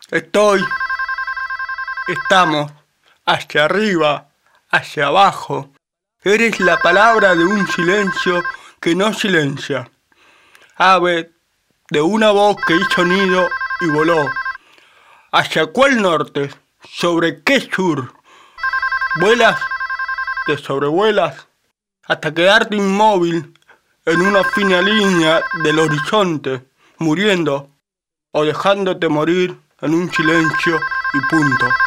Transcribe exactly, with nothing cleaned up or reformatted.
Estoy, estamos, hacia arriba, hacia abajo. Eres la palabra de un silencio que no silencia. Ave de una voz que hizo nido y voló. ¿Hacia cuál norte? ¿Sobre qué sur? Vuelas, te sobrevuelas, hasta quedarte inmóvil en una fina línea del horizonte, muriendo o dejándote morir en un silencio y punto.